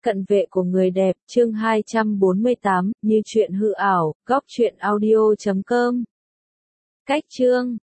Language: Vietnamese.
Cận vệ của người đẹp, chương 248, như chuyện hư ảo, góc truyện audio.com. Cách chương